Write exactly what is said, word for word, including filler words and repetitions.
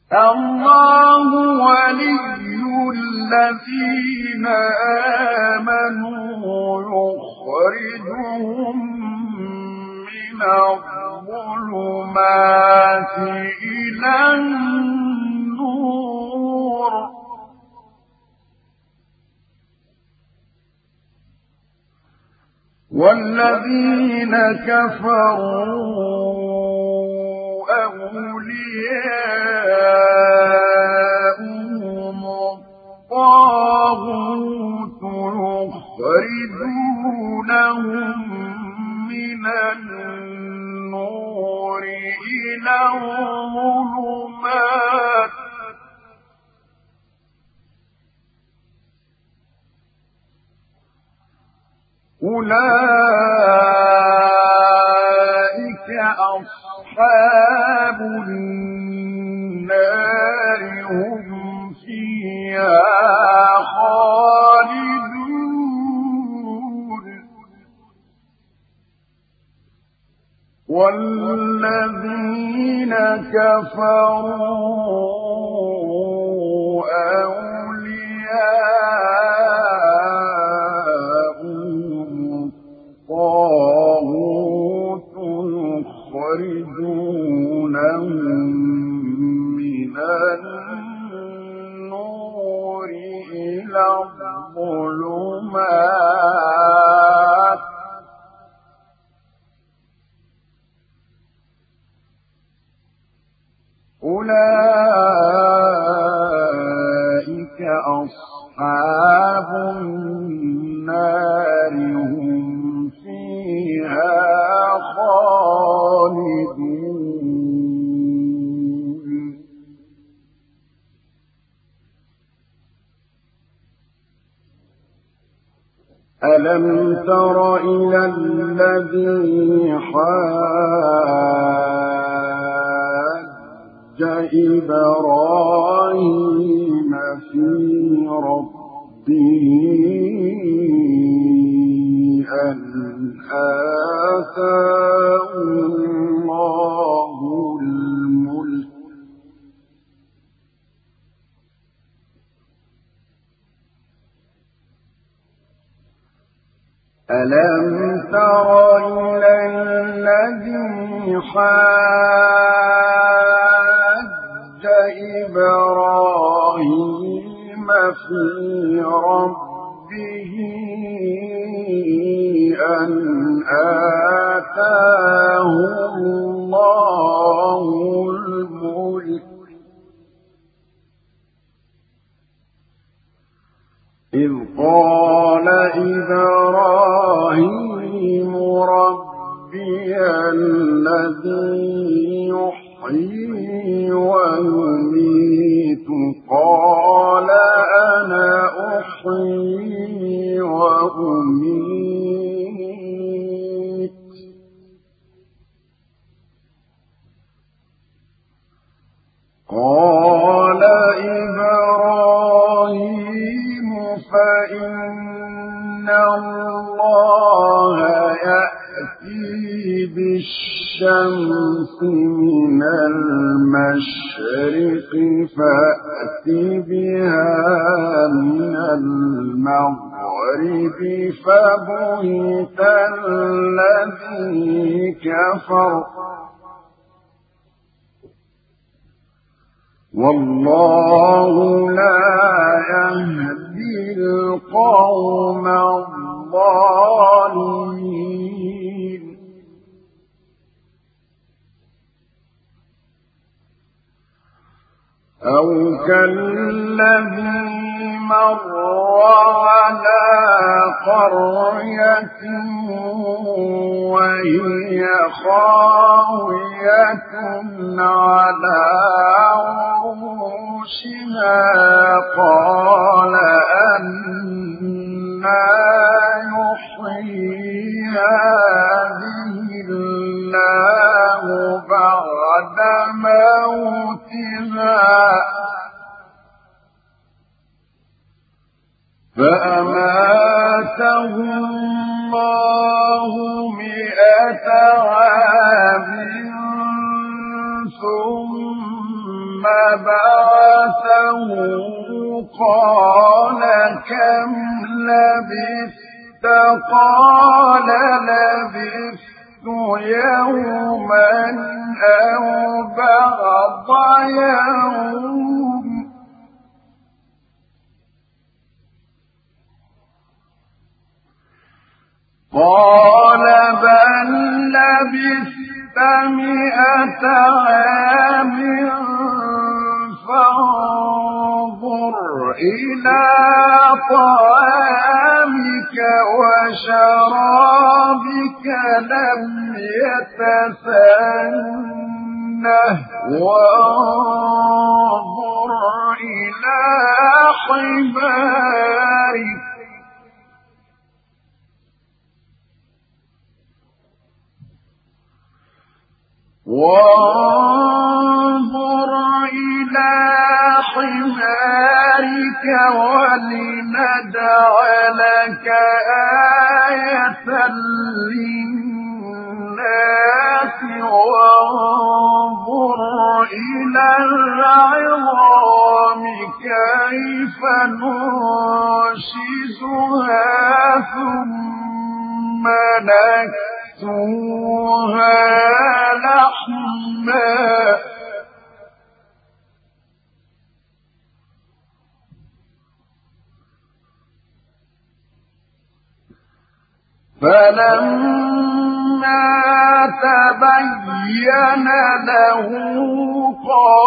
الله ولي الذين آمنوا يخرجهم من الظلمات إلى النور والذين كفروا أولياؤهم الطاغوت يخرجونهم من النور إلى الظلمات أولئك أصحاب النار هم فيها خالدون والذين كفروا أولياءهم الطاغوت يخرجونهم من النور إلى الظلمات أولئك أصحاب النار هم فيها خالدون ألم تر إلى الذي حاج إبراهيم في ربه أن آتاه الله الملك ألم تر إلى الذي حاج إبراهيم في ربه أن آتاه الله الملك إذ قال إبراهيم ربي الذي يحيي ويميت قال أنا أحيي وأميت قال إبراهيم فإن الله يأتي بالشمس من المشرق فأت بها من المغرب فبهت الذي كفر والله لا يهدي القوم الظالمين أو كالذي مر على قرية وهي خاوية على عروشها قال أنى يحيي هذه الله بعد موتها فأماته الله مئة عام ثم بعثه قال كم لبثت قال لبثت يوما أو بعض يوم قال بل لبثت مئة عام فانظر إلى طعامك وشرابك لم يتسنه وانظر إلى حمارك وانظر إلى حمارك ولنجعلك آية للناس وانظر إلى العظام كيف ننشزها ثم نكسوها لحما فلما تبين له قال